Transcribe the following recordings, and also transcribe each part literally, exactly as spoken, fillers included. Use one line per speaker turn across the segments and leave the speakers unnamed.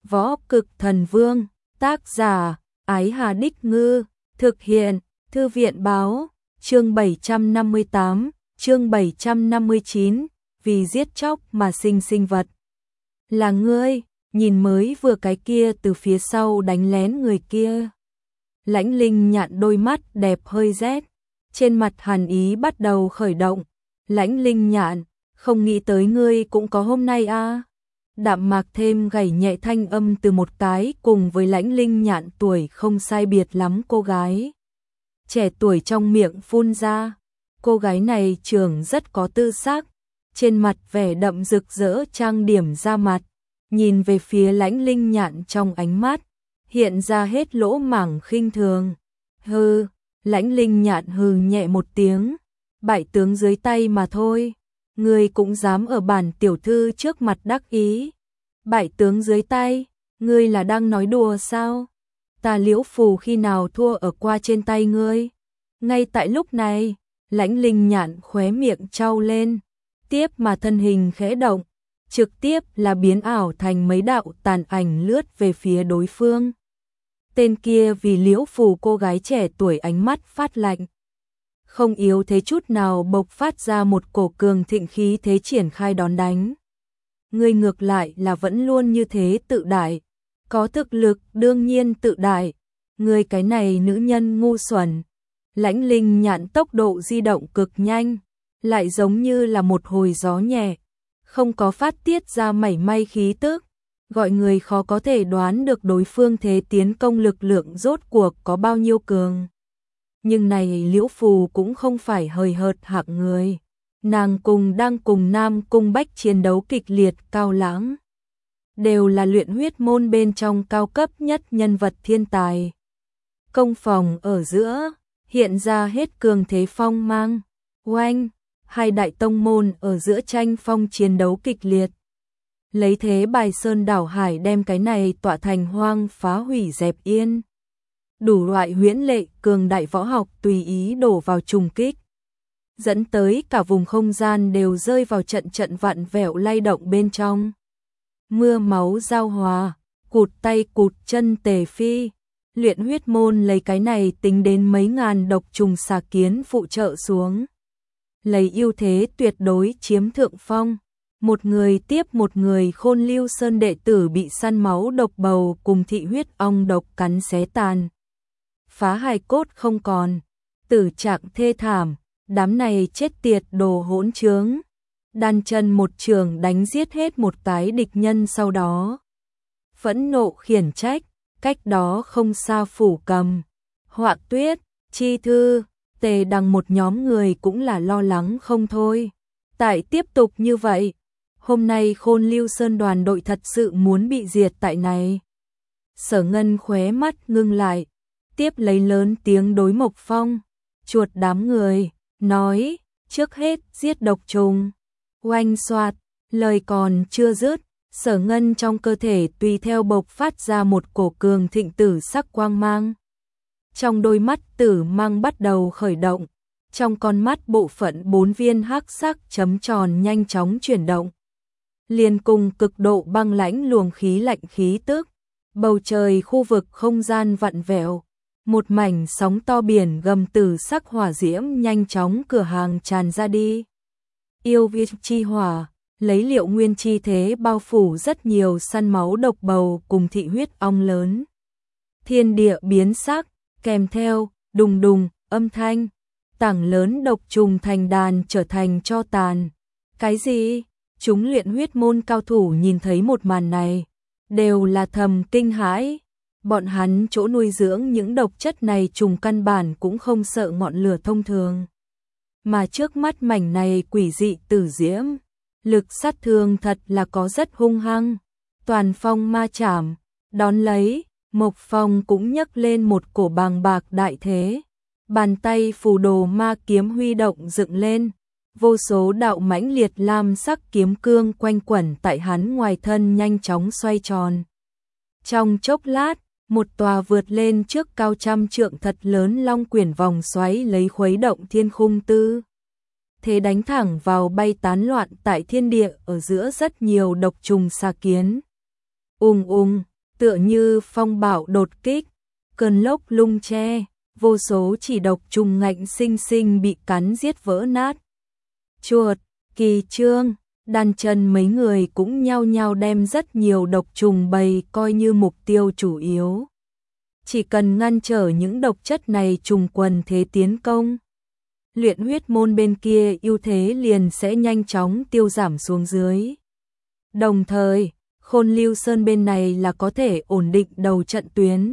Võ Cực Thần Vương, tác giả, Ái Hà Đích Ngư, thực hiện, Thư viện Báo, chương bảy trăm năm mươi tám, chương bảy trăm năm mươi chín, vì giết chóc mà sinh sinh vật. Là ngươi, nhìn mới vừa cái kia từ phía sau đánh lén người kia. Lãnh Linh Nhạn đôi mắt đẹp hơi rét, trên mặt hàn ý bắt đầu khởi động. Lãnh Linh Nhạn, không nghĩ tới ngươi cũng có hôm nay a. À? Đạm mạc thêm gảy nhẹ thanh âm từ một cái cùng với Lãnh Linh Nhạn tuổi không sai biệt lắm cô gái. Trẻ tuổi trong miệng phun ra, cô gái này trưởng rất có tư sắc, trên mặt vẻ đậm rực rỡ trang điểm ra mặt, nhìn về phía Lãnh Linh Nhạn trong ánh mắt, hiện ra hết lỗ mảng khinh thường. Hừ, Lãnh Linh Nhạn hừ nhẹ một tiếng, bại tướng dưới tay mà thôi. Ngươi cũng dám ở bản tiểu thư trước mặt đắc ý. Bại tướng dưới tay, ngươi là đang nói đùa sao? Ta Liễu Phù khi nào thua ở qua trên tay ngươi? Ngay tại lúc này, Lãnh Linh Nhạn khóe miệng trao lên, tiếp mà thân hình khẽ động, trực tiếp là biến ảo thành mấy đạo tàn ảnh lướt về phía đối phương. Tên kia vì Liễu Phù cô gái trẻ tuổi ánh mắt phát lạnh, không yếu thế chút nào bộc phát ra một cổ cường thịnh khí thế triển khai đón đánh. Ngươi ngược lại là vẫn luôn như thế tự đại, có thực lực đương nhiên tự đại, ngươi cái này nữ nhân ngu xuẩn. Lãnh Linh Nhạn tốc độ di động cực nhanh, lại giống như là một hồi gió nhẹ, không có phát tiết ra mảy may khí tức, gọi người khó có thể đoán được đối phương thế tiến công lực lượng rốt cuộc có bao nhiêu cường. Nhưng này Liễu Phù cũng không phải hời hợt hạng người, nàng cùng đang cùng Nam Cung Bách chiến đấu kịch liệt cao lãng, đều là luyện huyết môn bên trong cao cấp nhất nhân vật thiên tài. Công phòng ở giữa, hiện ra hết cường thế phong mang, oanh, hai đại tông môn ở giữa tranh phong chiến đấu kịch liệt. Lấy thế bài sơn đảo hải đem cái này tọa thành hoang phá hủy dẹp yên. Đủ loại huyễn lệ cường đại võ học tùy ý đổ vào trùng kích, dẫn tới cả vùng không gian đều rơi vào trận trận vặn vẹo lay động bên trong. Mưa máu giao hòa, cụt tay cụt chân tề phi, luyện huyết môn lấy cái này tính đến mấy ngàn độc trùng xà kiến phụ trợ xuống, lấy ưu thế tuyệt đối chiếm thượng phong. Một người tiếp một người Khôn Lưu Sơn đệ tử bị săn máu độc bầu cùng thị huyết ong độc cắn xé tàn, phá hài cốt không còn, tử trạng thê thảm. Đám này chết tiệt đồ hỗn trướng, đan chân một trường đánh giết hết một cái địch nhân, sau đó phẫn nộ khiển trách. Cách đó không xa Phủ Cầm, Họa Tuyết, Chi Thư, Tề Đằng một nhóm người cũng là lo lắng không thôi. Tại tiếp tục như vậy, hôm nay Khôn Lưu Sơn đoàn đội thật sự muốn bị diệt tại này. Sở Ngân khóe mắt ngưng lại, tiếp lấy lớn tiếng đối Mộc Phong, chuột đám người, nói, trước hết giết độc trùng. Oanh xoạt, lời còn chưa dứt, Sở Ngân trong cơ thể tùy theo bộc phát ra một cổ cường thịnh tử sắc quang mang. Trong đôi mắt tử mang bắt đầu khởi động, trong con mắt bộ phận bốn viên hắc sắc chấm tròn nhanh chóng chuyển động. Liền cùng cực độ băng lãnh luồng khí lạnh khí tức, bầu trời khu vực không gian vặn vẹo, một mảnh sóng to biển gầm tử sắc hỏa diễm nhanh chóng cửa hàng tràn ra đi. Yêu vi chi hỏa, lấy liệu nguyên chi thế bao phủ rất nhiều săn máu độc bầu cùng thị huyết ong lớn. Thiên địa biến sắc, kèm theo đùng đùng âm thanh, tảng lớn độc trùng thành đàn trở thành tro tàn. Cái gì? Chúng luyện huyết môn cao thủ nhìn thấy một màn này, đều là thầm kinh hãi. Bọn hắn chỗ nuôi dưỡng những độc chất này trùng căn bản cũng không sợ ngọn lửa thông thường, mà trước mắt mảnh này quỷ dị tử diễm, lực sát thương thật là có rất hung hăng. Toàn phong ma chảm, đón lấy, Mộc Phong cũng nhấc lên một cổ bàng bạc đại thế, bàn tay phù đồ ma kiếm huy động dựng lên, vô số đạo mãnh liệt lam sắc kiếm cương quanh quẩn tại hắn ngoài thân nhanh chóng xoay tròn. Trong chốc lát, một tòa vượt lên trước cao trăm trượng thật lớn long quyển vòng xoáy lấy khuấy động thiên khung tư thế đánh thẳng vào bay tán loạn tại thiên địa ở giữa rất nhiều độc trùng xà kiến. Ung ung, tựa như phong bạo đột kích, cơn lốc lung che, vô số chỉ độc trùng ngạnh sinh sinh bị cắn giết vỡ nát. Chuột, Kỳ Trương, Đan Chân mấy người cũng nhao nhao đem rất nhiều độc trùng bầy coi như mục tiêu chủ yếu. Chỉ cần ngăn trở những độc chất này trùng quần thế tiến công, luyện huyết môn bên kia ưu thế liền sẽ nhanh chóng tiêu giảm xuống dưới. Đồng thời, Khôn Lưu Sơn bên này là có thể ổn định đầu trận tuyến,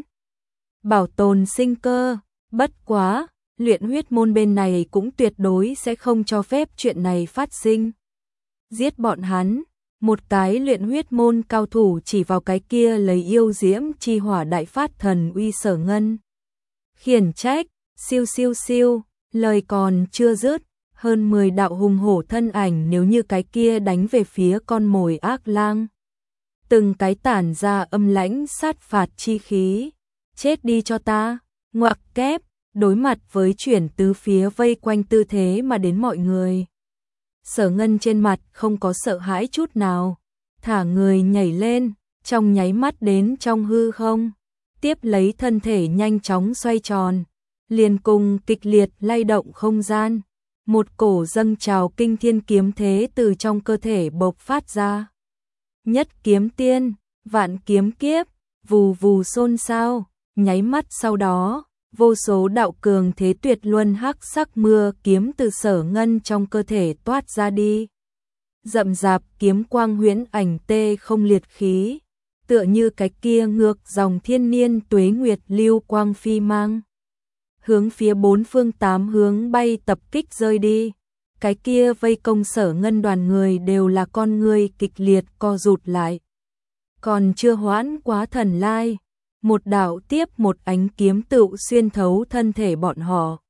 bảo tồn sinh cơ. Bất quá, luyện huyết môn bên này cũng tuyệt đối sẽ không cho phép chuyện này phát sinh. Giết bọn hắn, một cái luyện huyết môn cao thủ chỉ vào cái kia lấy yêu diễm chi hỏa đại phát thần uy Sở Ngân. Khiển trách, siêu siêu siêu, lời còn chưa dứt, hơn mười đạo hùng hổ thân ảnh nếu như cái kia đánh về phía con mồi ác lang. Từng cái tản ra âm lãnh sát phạt chi khí, chết đi cho ta, ngoặc kép, đối mặt với chuyển tứ phía vây quanh tư thế mà đến mọi người. Sở Ngân trên mặt không có sợ hãi chút nào, thả người nhảy lên, trong nháy mắt đến trong hư không, tiếp lấy thân thể nhanh chóng xoay tròn, liền cùng kịch liệt lay động không gian, một cổ dâng trào kinh thiên kiếm thế từ trong cơ thể bộc phát ra. Nhất kiếm tiên, vạn kiếm kiếp, vù vù xôn xao, nháy mắt sau đó, vô số đạo cường thế tuyệt luân hắc sắc mưa kiếm từ Sở Ngân trong cơ thể toát ra đi. Rậm rạp kiếm quang huyễn ảnh tê không liệt khí, tựa như cái kia ngược dòng thiên niên tuế nguyệt lưu quang phi mang, hướng phía bốn phương tám hướng bay tập kích rơi đi. Cái kia vây công Sở Ngân đoàn người đều là con người kịch liệt co rụt lại. Còn chưa hoãn quá thần lai, một đạo tiếp một ánh kiếm tựu xuyên thấu thân thể bọn họ.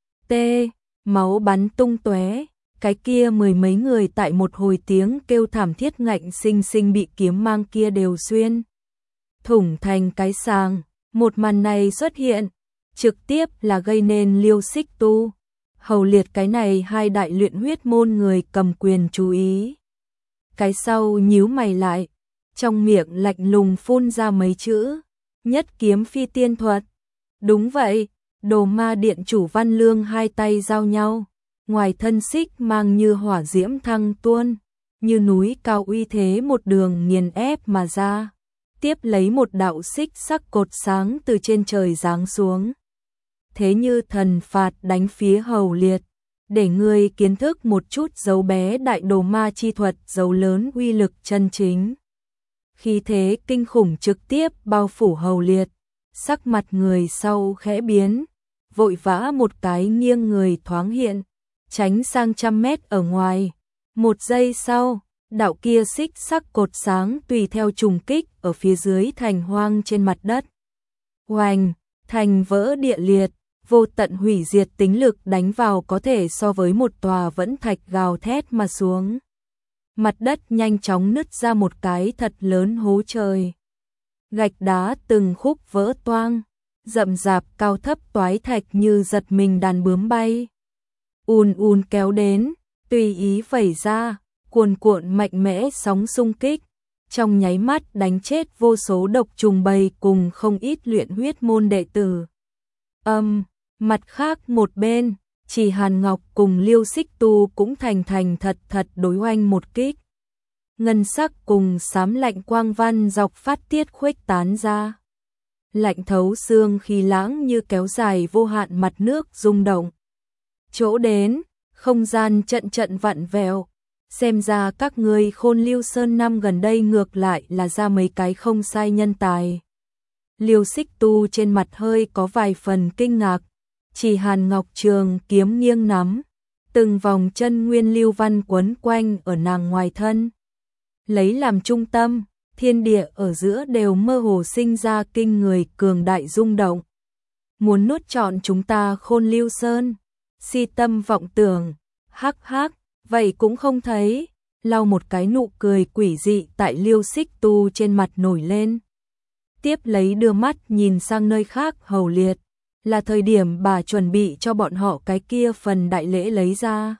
Tê, máu bắn tung tóe, cái kia mười mấy người tại một hồi tiếng kêu thảm thiết ngạnh sinh sinh bị kiếm mang kia đều xuyên thủng thành cái sàng. Một màn này xuất hiện, trực tiếp là gây nên Liêu Xích Tu, Hầu Liệt cái này hai đại luyện huyết môn người cầm quyền chú ý. Cái sau nhíu mày lại, trong miệng lạnh lùng phun ra mấy chữ, nhất kiếm phi tiên thuật. Đúng vậy, Đồ Ma điện chủ Văn Lương hai tay giao nhau, ngoài thân xích mang như hỏa diễm thăng tuôn, như núi cao uy thế một đường nghiền ép mà ra, tiếp lấy một đạo xích sắc cột sáng từ trên trời giáng xuống. Thế như thần phạt đánh phía Hầu Liệt, để ngươi kiến thức một chút dấu bé đại đồ ma chi thuật dấu lớn uy lực chân chính. Khí thế kinh khủng trực tiếp bao phủ Hầu Liệt, sắc mặt người sau khẽ biến, vội vã một cái nghiêng người thoáng hiện, tránh sang trăm mét ở ngoài. Một giây sau, đạo kia xích sắc cột sáng tùy theo trùng kích ở phía dưới thành hoang trên mặt đất. Oanh, thành vỡ địa liệt, vô tận hủy diệt tính lực đánh vào có thể so với một tòa vẫn thạch gào thét mà xuống. Mặt đất nhanh chóng nứt ra một cái thật lớn hố trời. Gạch đá từng khúc vỡ toang, rậm rạp cao thấp toái thạch như giật mình đàn bướm bay. Ùn ùn kéo đến, tùy ý vẩy ra, cuồn cuộn mạnh mẽ sóng xung kích, trong nháy mắt đánh chết vô số độc trùng bầy cùng không ít luyện huyết môn đệ tử. Âm, mặt khác một bên, chỉ Hàn Ngọc cùng Liêu Xích Tu cũng thành thành thật thật đối oanh một kích. Ngân sắc cùng xám lạnh quang văn dọc phát tiết khuếch tán ra. Lạnh thấu xương khí lãng như kéo dài vô hạn mặt nước rung động. Chỗ đến, không gian trận trận vặn vẹo. Xem ra các ngươi Khôn Lưu Sơn năm gần đây ngược lại là ra mấy cái không sai nhân tài. Liêu Xích Tu trên mặt hơi có vài phần kinh ngạc. Chỉ Hàn Ngọc trường kiếm nghiêng nắm, từng vòng chân nguyên lưu văn quấn quanh ở nàng ngoài thân. Lấy làm trung tâm, thiên địa ở giữa đều mơ hồ sinh ra kinh người cường đại rung động. Muốn nuốt trọn chúng ta Khôn Lưu Sơn, si tâm vọng tưởng, hắc hắc, vậy cũng không thấy. Lau một cái nụ cười quỷ dị tại Liêu Xích Tu trên mặt nổi lên. Tiếp lấy đưa mắt nhìn sang nơi khác. Hầu Liệt, là thời điểm bà chuẩn bị cho bọn họ cái kia phần đại lễ lấy ra.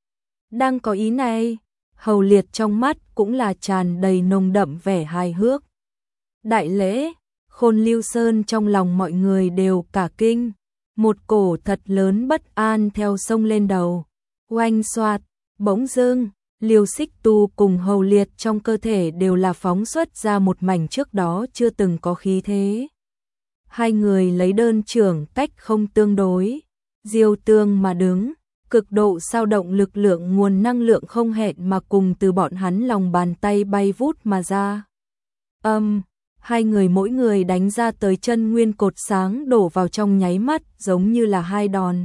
Đang có ý này, Hầu Liệt trong mắt cũng là tràn đầy nồng đậm vẻ hài hước. đại lễ, Khôn Lưu Sơn trong lòng mọi người đều cả kinh, một cổ thật lớn bất an theo sông lên đầu, oanh xoạt, bỗng dưng, Liêu Xích Tu cùng Hầu Liệt trong cơ thể đều là phóng xuất ra một mảnh trước đó chưa từng có khí thế. Hai người lấy đơn trưởng cách không tương đối, diêu tương mà đứng, cực độ sao động lực lượng nguồn năng lượng không hẹn mà cùng từ bọn hắn lòng bàn tay bay vút mà ra. Âm, hai người mỗi người đánh ra tới chân nguyên cột sáng đổ vào trong nháy mắt giống như là hai đòn.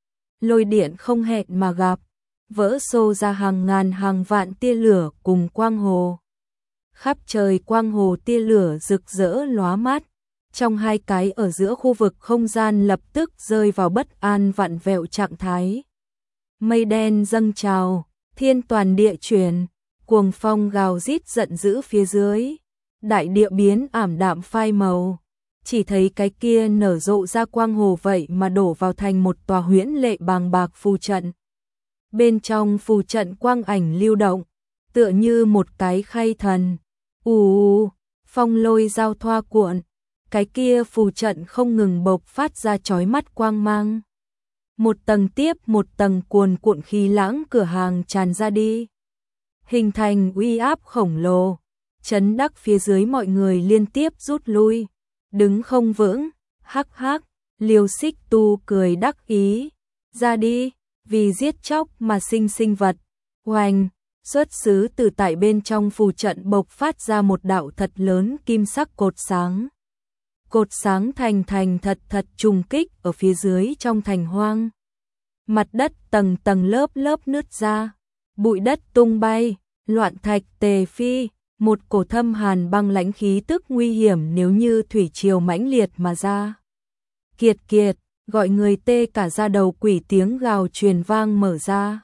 Lôi điện không hẹn mà gặp, vỡ xô ra hàng ngàn hàng vạn tia lửa cùng quang hồ. Khắp trời quang hồ tia lửa rực rỡ lóa mắt, trong hai cái ở giữa khu vực không gian lập tức rơi vào bất an vặn vẹo trạng thái. Mây đen dâng trào, thiên toàn địa chuyển, cuồng phong gào rít giận dữ phía dưới, đại địa biến ảm đạm phai màu, chỉ thấy cái kia nở rộ ra quang hồ vậy mà đổ vào thành một tòa huyễn lệ bàng bạc phù trận. Bên trong phù trận quang ảnh lưu động, tựa như một cái khay thần, ù ù, phong lôi giao thoa cuộn, cái kia phù trận không ngừng bộc phát ra chói mắt quang mang. Một tầng tiếp một tầng cuồn cuộn khí lãng cửa hàng tràn ra đi, hình thành uy áp khổng lồ, chấn đắc phía dưới mọi người liên tiếp rút lui, đứng không vững, hắc hắc, Liêu Xích Tu cười đắc ý, ra đi, vì giết chóc mà sinh sinh vật, oanh, xuất xứ từ tại bên trong phù trận bộc phát ra một đạo thật lớn kim sắc cột sáng. Cột sáng thành thành thật thật trùng kích ở phía dưới trong thành hoang. Mặt đất tầng tầng lớp lớp nứt ra, bụi đất tung bay, loạn thạch tề phi, một cổ thâm hàn băng lãnh khí tức nguy hiểm nếu như thủy triều mãnh liệt mà ra. Kiệt kiệt, gọi người tê cả da đầu quỷ tiếng gào truyền vang mở ra.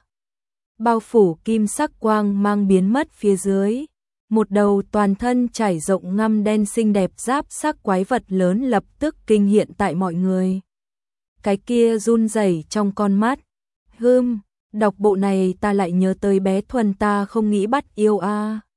Bao phủ kim sắc quang mang biến mất phía dưới. Một đầu toàn thân trải rộng ngăm đen xinh đẹp giáp sắc quái vật lớn lập tức kinh hiện tại mọi người. Cái kia run rẩy trong con mắt. Hừm, đọc bộ này ta lại nhớ tới bé Thuần ta không nghĩ bắt yêu a. À.